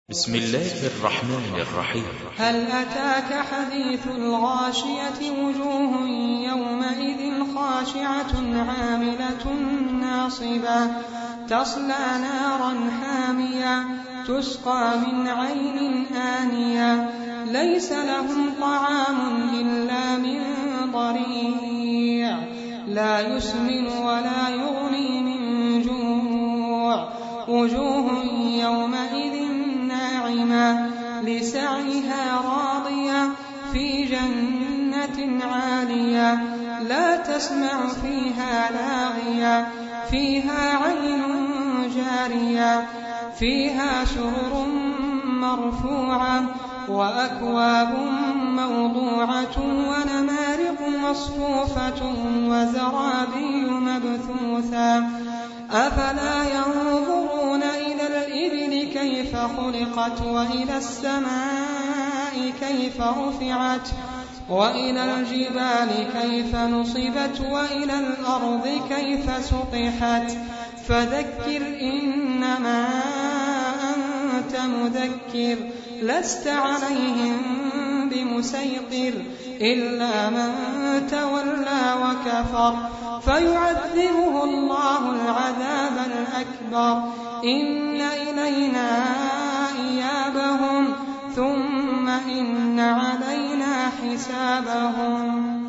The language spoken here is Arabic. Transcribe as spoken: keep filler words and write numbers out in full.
بسم الله الرحمن الرحيم. هل أتاك حديث الغاشية وجوه يومئذ خاشعة عاملة ناصبة تصلى نارا حامية تسقى من عين آنية ليس لهم طعام إلا من ضريع لا يسمن ولا يغني من جوع وجوه يومئذ ناعمة لسعيها راضية في جنة عالية لا تسمع فيها لاغية فيها عين جارية فيها سرر مرفوعة وأكواب موضوعة ونمارق مصفوفة وزرابي مبثوثة أفلا ينظرون إلى الإبل كيف خلقت وإلى السماء كيف رفعت وإلى الجبال كيف نصبت وإلى الأرض كيف سطحت فذكر إنما أنت مذكر لست عليهم بمسيطر إلا من تولى وكفر فيعذبه الله العذاب الأكبر إن إلينا إيابهم ثم إن علينا حسابهم.